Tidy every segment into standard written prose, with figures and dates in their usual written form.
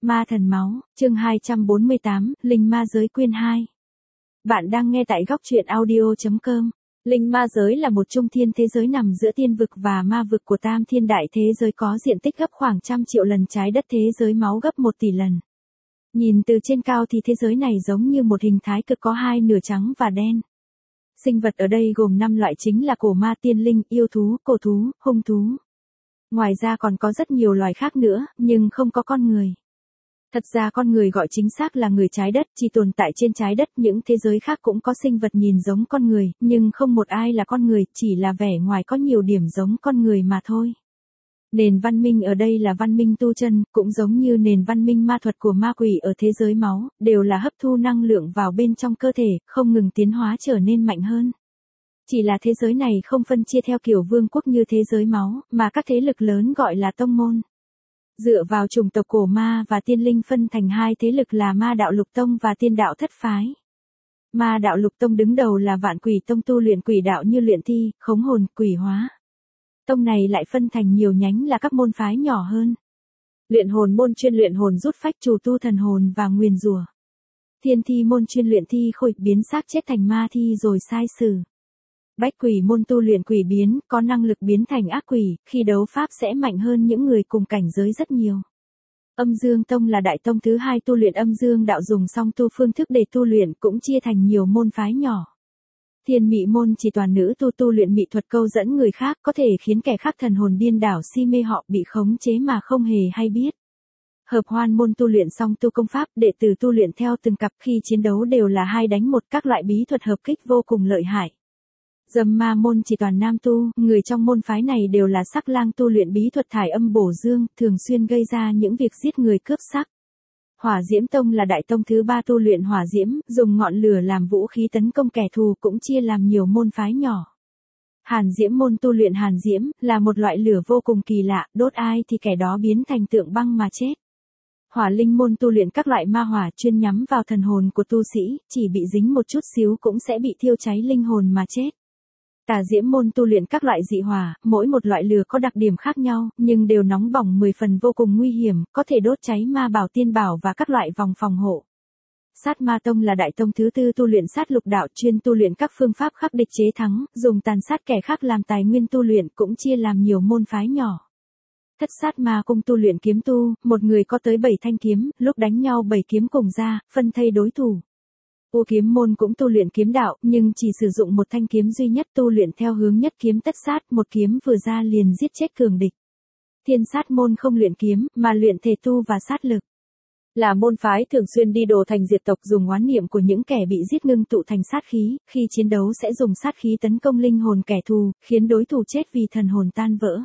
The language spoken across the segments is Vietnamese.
Ma thần máu, chương 248, Linh ma giới quyên 2. Bạn đang nghe tại góc truyện audio.com. Linh ma giới là một trung thiên thế giới nằm giữa tiên vực và ma vực của tam thiên đại thế giới, có diện tích gấp khoảng 100 triệu lần trái đất thế giới máu gấp 1 tỷ lần. Nhìn từ trên cao thì thế giới này giống như một hình thái cực có hai nửa trắng và đen. Sinh vật ở đây gồm 5 loại chính là cổ ma, tiên linh, yêu thú, cổ thú, hung thú. Ngoài ra còn có rất nhiều loài khác nữa, nhưng không có con người. Thật ra con người gọi chính xác là người trái đất, chỉ tồn tại trên trái đất. Những thế giới khác cũng có sinh vật nhìn giống con người, nhưng không một ai là con người, chỉ là vẻ ngoài có nhiều điểm giống con người mà thôi. Nền văn minh ở đây là văn minh tu chân, cũng giống như nền văn minh ma thuật của ma quỷ ở thế giới máu, đều là hấp thu năng lượng vào bên trong cơ thể, không ngừng tiến hóa trở nên mạnh hơn. Chỉ là thế giới này không phân chia theo kiểu vương quốc như thế giới máu, mà các thế lực lớn gọi là tông môn. Dựa vào chủng tộc cổ ma và tiên linh phân thành hai thế lực là ma đạo lục tông và tiên đạo thất phái. Ma đạo lục tông đứng đầu là vạn quỷ tông, tu luyện quỷ đạo như luyện thi, khống hồn, quỷ hóa. Tông này lại phân thành nhiều nhánh là các môn phái nhỏ hơn. Luyện hồn môn chuyên luyện hồn rút phách, trù tu thần hồn và nguyền rủa. Thiên thi môn chuyên luyện thi khôi, biến xác chết thành ma thi rồi sai xử. Bách quỷ môn tu luyện quỷ biến, có năng lực biến thành ác quỷ, khi đấu pháp sẽ mạnh hơn những người cùng cảnh giới rất nhiều. Âm Dương tông là đại tông thứ hai tu luyện âm dương đạo, dùng song tu phương thức để tu luyện, cũng chia thành nhiều môn phái nhỏ. Thiên mị môn chỉ toàn nữ tu luyện mị thuật, câu dẫn người khác, có thể khiến kẻ khác thần hồn điên đảo, si mê họ, bị khống chế mà không hề hay biết. Hợp hoan môn tu luyện song tu công pháp, đệ tử tu luyện theo từng cặp, khi chiến đấu đều là 2 đánh 1, các loại bí thuật hợp kích vô cùng lợi hại. Dâm ma môn chỉ toàn nam tu, người trong môn phái này đều là sắc lang, tu luyện bí thuật thải âm bổ dương, thường xuyên gây ra những việc giết người cướp sắc. Hỏa diễm tông là đại tông thứ 3 tu luyện hỏa diễm, dùng ngọn lửa làm vũ khí tấn công kẻ thù, cũng chia làm nhiều môn phái nhỏ. Hàn diễm môn tu luyện hàn diễm, là một loại lửa vô cùng kỳ lạ, đốt ai thì kẻ đó biến thành tượng băng mà chết. Hỏa linh môn tu luyện các loại ma hỏa, chuyên nhắm vào thần hồn của tu sĩ, chỉ bị dính một chút xíu cũng sẽ bị thiêu cháy linh hồn mà chết. Tà diễm môn tu luyện các loại dị hỏa, mỗi một loại lửa có đặc điểm khác nhau, nhưng đều nóng bỏng 10 phần, vô cùng nguy hiểm, có thể đốt cháy ma bảo, tiên bảo và các loại vòng phòng hộ. Sát ma tông là đại tông thứ 4 tu luyện sát lục đạo, chuyên tu luyện các phương pháp khắc địch chế thắng, dùng tàn sát kẻ khác làm tài nguyên tu luyện, cũng chia làm nhiều môn phái nhỏ. Thất sát ma cung tu luyện kiếm tu, một người có tới 7 thanh kiếm, lúc đánh nhau 7 kiếm cùng ra, phân thây đối thủ. U kiếm môn cũng tu luyện kiếm đạo, nhưng chỉ sử dụng một thanh kiếm duy nhất, tu luyện theo hướng nhất kiếm tất sát, một kiếm vừa ra liền giết chết cường địch. Thiên sát môn không luyện kiếm, mà luyện thể tu và sát lực. Là môn phái thường xuyên đi đồ thành diệt tộc, dùng oán niệm của những kẻ bị giết ngưng tụ thành sát khí, khi chiến đấu sẽ dùng sát khí tấn công linh hồn kẻ thù, khiến đối thủ chết vì thần hồn tan vỡ.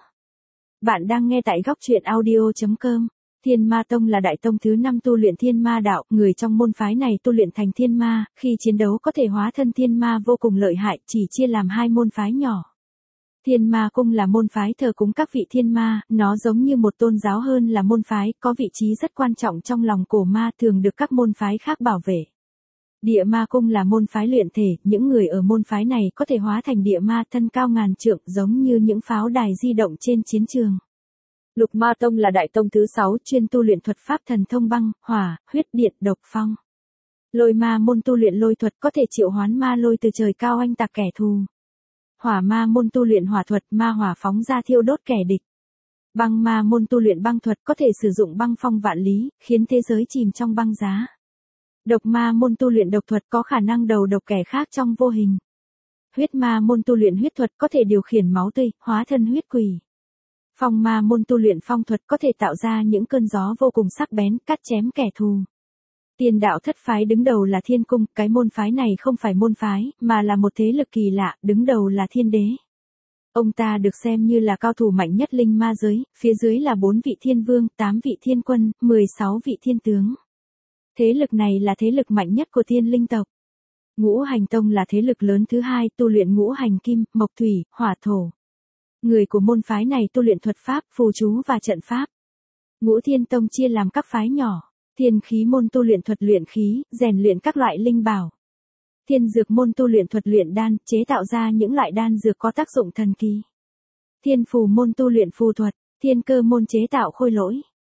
Bạn đang nghe tại góc truyện audio.com. Thiên ma tông là đại tông thứ 5 tu luyện thiên ma đạo, người trong môn phái này tu luyện thành thiên ma, khi chiến đấu có thể hóa thân thiên ma, vô cùng lợi hại, chỉ chia làm 2 môn phái nhỏ. Thiên ma cung là môn phái thờ cúng các vị thiên ma, nó giống như một tôn giáo hơn là môn phái, có vị trí rất quan trọng trong lòng cổ ma, thường được các môn phái khác bảo vệ. Địa ma cung là môn phái luyện thể, những người ở môn phái này có thể hóa thành địa ma, thân cao ngàn trượng, giống như những pháo đài di động trên chiến trường. Lục ma tông là đại tông thứ 6, chuyên tu luyện thuật pháp thần thông băng, hỏa, huyết, điện, độc, phong. Lôi ma môn tu luyện lôi thuật, có thể triệu hoán ma lôi từ trời cao oanh tạc kẻ thù. Hỏa ma môn tu luyện hỏa thuật, ma hỏa phóng ra thiêu đốt kẻ địch. Băng ma môn tu luyện băng thuật, có thể sử dụng băng phong vạn lý, khiến thế giới chìm trong băng giá. Độc ma môn tu luyện độc thuật, có khả năng đầu độc kẻ khác trong vô hình. Huyết ma môn tu luyện huyết thuật, có thể điều khiển máu tươi, hóa thân huyết quỷ. Phong ma môn tu luyện phong thuật, có thể tạo ra những cơn gió vô cùng sắc bén, cắt chém kẻ thù. Tiên đạo thất phái đứng đầu là thiên cung, cái môn phái này không phải môn phái, mà là một thế lực kỳ lạ, đứng đầu là thiên đế. Ông ta được xem như là cao thủ mạnh nhất linh ma giới, phía dưới là 4 vị thiên vương, 8 vị thiên quân, 16 vị thiên tướng. Thế lực này là thế lực mạnh nhất của thiên linh tộc. Ngũ hành tông là thế lực lớn thứ 2, tu luyện ngũ hành kim, mộc thủy, hỏa thổ. Người của môn phái này tu luyện thuật pháp, phù chú và trận pháp. Ngũ thiên tông chia làm các phái nhỏ. Thiên khí môn tu luyện thuật luyện khí, rèn luyện các loại linh bảo. Thiên dược môn tu luyện thuật luyện đan, chế tạo ra những loại đan dược có tác dụng thần kỳ. Thiên phù môn tu luyện phù thuật. Thiên cơ môn chế tạo khôi lỗi.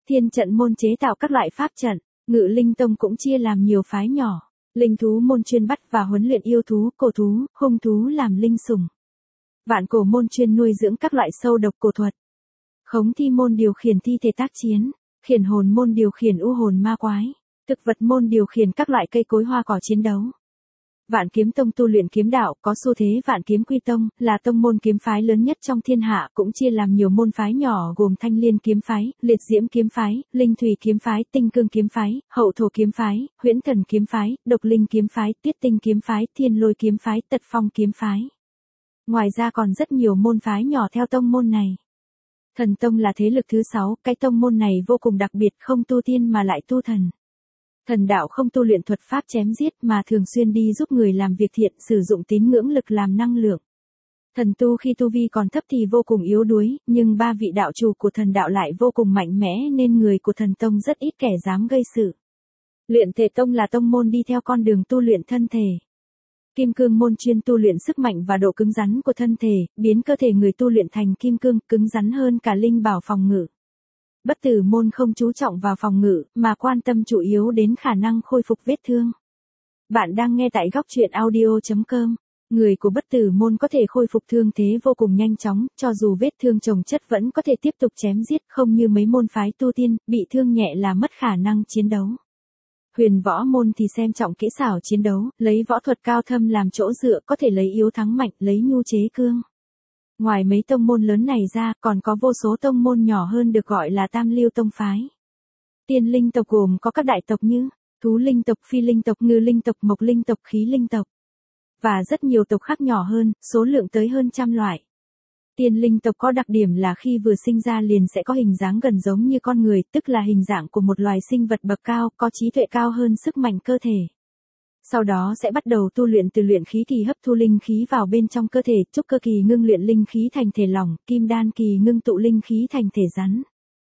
Thiên trận môn chế tạo các loại pháp trận, Ngự Linh Tông cũng chia làm nhiều phái nhỏ. Linh thú môn chuyên bắt và huấn luyện yêu thú, cổ thú, hung thú làm linh sủng. Vạn cổ môn chuyên nuôi dưỡng các loại sâu độc cổ thuật. Khống thi môn điều khiển thi thể tác chiến, khiển hồn môn điều khiển u hồn ma quái, thực vật môn điều khiển các loại cây cối hoa cỏ chiến đấu. Vạn Kiếm Tông tu luyện kiếm đạo, có xu thế Vạn Kiếm Quy Tông, là tông môn kiếm phái lớn nhất trong thiên hạ, cũng chia làm nhiều môn phái nhỏ gồm Thanh Liên kiếm phái, Liệt Diễm kiếm phái, Linh Thủy kiếm phái, Tinh Cương kiếm phái, Hậu Thổ kiếm phái, Huyễn Thần kiếm phái, Độc Linh kiếm phái, Tiết Tinh kiếm phái, Thiên Lôi kiếm phái, Tật Phong kiếm phái. Ngoài ra còn rất nhiều môn phái nhỏ theo tông môn này. Thần tông là thế lực thứ 6, cái tông môn này vô cùng đặc biệt, không tu tiên mà lại tu thần. Thần đạo không tu luyện thuật pháp chém giết mà thường xuyên đi giúp người làm việc thiện, sử dụng tín ngưỡng lực làm năng lượng. Thần tu khi tu vi còn thấp thì vô cùng yếu đuối, nhưng ba vị đạo chủ của thần đạo lại vô cùng mạnh mẽ nên người của thần tông rất ít kẻ dám gây sự. Luyện thể tông là tông môn đi theo con đường tu luyện thân thể. Kim cương môn chuyên tu luyện sức mạnh và độ cứng rắn của thân thể, biến cơ thể người tu luyện thành kim cương, cứng rắn hơn cả linh bảo phòng ngự. Bất tử môn không chú trọng vào phòng ngự, mà quan tâm chủ yếu đến khả năng khôi phục vết thương. Bạn đang nghe tại góc truyện audio.com. Người của bất tử môn có thể khôi phục thương thế vô cùng nhanh chóng, cho dù vết thương chồng chất vẫn có thể tiếp tục chém giết, không như mấy môn phái tu tiên, bị thương nhẹ là mất khả năng chiến đấu. Huyền võ môn thì xem trọng kỹ xảo chiến đấu, lấy võ thuật cao thâm làm chỗ dựa, có thể lấy yếu thắng mạnh, lấy nhu chế cương. Ngoài mấy tông môn lớn này ra, còn có vô số tông môn nhỏ hơn được gọi là tam lưu tông phái. Tiên linh tộc gồm có các đại tộc như thú linh tộc, phi linh tộc, ngư linh tộc, mộc linh tộc, khí linh tộc. Và rất nhiều tộc khác nhỏ hơn, số lượng tới hơn 100 loại. Tiên linh tộc có đặc điểm là khi vừa sinh ra liền sẽ có hình dáng gần giống như con người, tức là hình dạng của một loài sinh vật bậc cao, có trí tuệ cao hơn sức mạnh cơ thể. Sau đó sẽ bắt đầu tu luyện từ luyện khí kỳ hấp thu linh khí vào bên trong cơ thể, trúc cơ kỳ ngưng luyện linh khí thành thể lỏng, kim đan kỳ ngưng tụ linh khí thành thể rắn.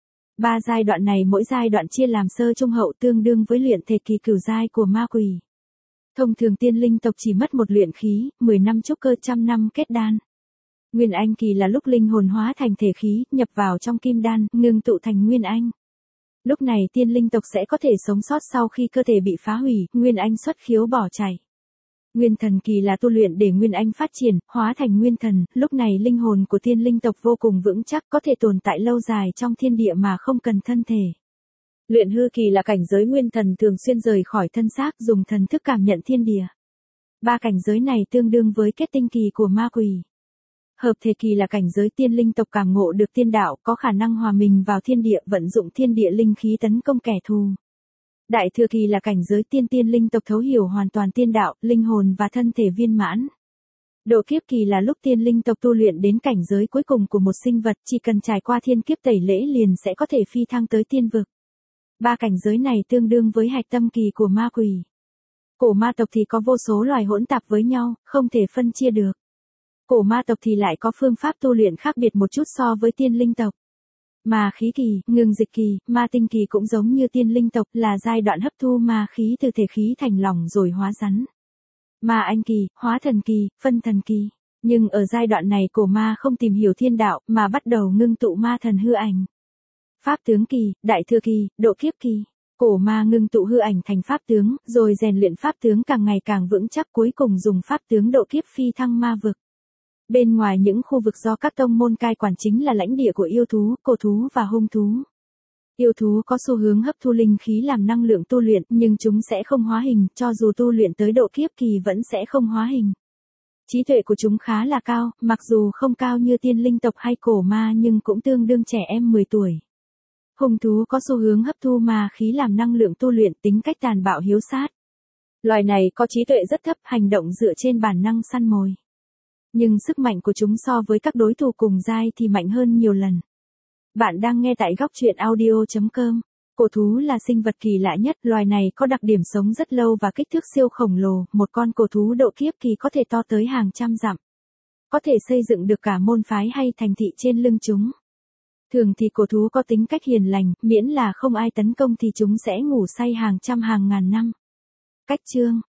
3 giai đoạn này mỗi giai đoạn chia làm sơ trung hậu, tương đương với luyện thể kỳ cửu giai của ma quỷ. Thông thường tiên linh tộc chỉ mất một luyện khí, 10 năm trúc cơ, 100 năm kết đan. Nguyên anh kỳ là lúc linh hồn hóa thành thể khí, nhập vào trong kim đan, ngưng tụ thành nguyên anh. Lúc này tiên linh tộc sẽ có thể sống sót sau khi cơ thể bị phá hủy, nguyên anh xuất khiếu bỏ chạy. Nguyên thần kỳ là tu luyện để nguyên anh phát triển, hóa thành nguyên thần, lúc này linh hồn của tiên linh tộc vô cùng vững chắc, có thể tồn tại lâu dài trong thiên địa mà không cần thân thể. Luyện hư kỳ là cảnh giới nguyên thần thường xuyên rời khỏi thân xác, dùng thần thức cảm nhận thiên địa. 3 cảnh giới này tương đương với kết tinh kỳ của ma quỷ. Hợp thể kỳ là cảnh giới tiên linh tộc cảm ngộ được tiên đạo, có khả năng hòa mình vào thiên địa, vận dụng thiên địa linh khí tấn công kẻ thù. Đại thừa kỳ là cảnh giới tiên linh tộc thấu hiểu hoàn toàn tiên đạo, linh hồn và thân thể viên mãn. Độ kiếp kỳ là lúc tiên linh tộc tu luyện đến cảnh giới cuối cùng của một sinh vật, chỉ cần trải qua thiên kiếp tẩy lễ liền sẽ có thể phi thăng tới tiên vực. 3 cảnh giới này tương đương với hạch tâm kỳ của ma quỷ. Cổ ma tộc thì có vô số loài hỗn tạp với nhau, không thể phân chia được. Cổ ma tộc thì lại có phương pháp tu luyện khác biệt một chút so với tiên linh tộc. Ma khí kỳ, ngưng dịch kỳ, ma tinh kỳ cũng giống như tiên linh tộc, là giai đoạn hấp thu ma khí từ thể khí thành lỏng rồi hóa rắn. Ma anh kỳ, hóa thần kỳ, phân thần kỳ. Nhưng ở giai đoạn này cổ ma không tìm hiểu thiên đạo mà bắt đầu ngưng tụ ma thần hư ảnh. Pháp tướng kỳ, đại thừa kỳ, độ kiếp kỳ. Cổ ma ngưng tụ hư ảnh thành pháp tướng, rồi rèn luyện pháp tướng càng ngày càng vững chắc, cuối cùng dùng pháp tướng độ kiếp phi thăng ma vực. Bên ngoài những khu vực do các tông môn cai quản chính là lãnh địa của yêu thú, cổ thú và hung thú. Yêu thú có xu hướng hấp thu linh khí làm năng lượng tu luyện, nhưng chúng sẽ không hóa hình, cho dù tu luyện tới độ kiếp kỳ vẫn sẽ không hóa hình. Trí tuệ của chúng khá là cao, mặc dù không cao như tiên linh tộc hay cổ ma nhưng cũng tương đương trẻ em 10 tuổi. Hung thú có xu hướng hấp thu ma khí làm năng lượng tu luyện, tính cách tàn bạo hiếu sát. Loài này có trí tuệ rất thấp, hành động dựa trên bản năng săn mồi. Nhưng sức mạnh của chúng so với các đối thủ cùng giai thì mạnh hơn nhiều lần. Bạn đang nghe tại góc truyện audio.com. Cổ thú là sinh vật kỳ lạ nhất, loài này có đặc điểm sống rất lâu và kích thước siêu khổng lồ, một con cổ thú độ kiếp kỳ có thể to tới hàng trăm dặm. Có thể xây dựng được cả môn phái hay thành thị trên lưng chúng. Thường thì cổ thú có tính cách hiền lành, miễn là không ai tấn công thì chúng sẽ ngủ say hàng trăm hàng ngàn năm. Cách chương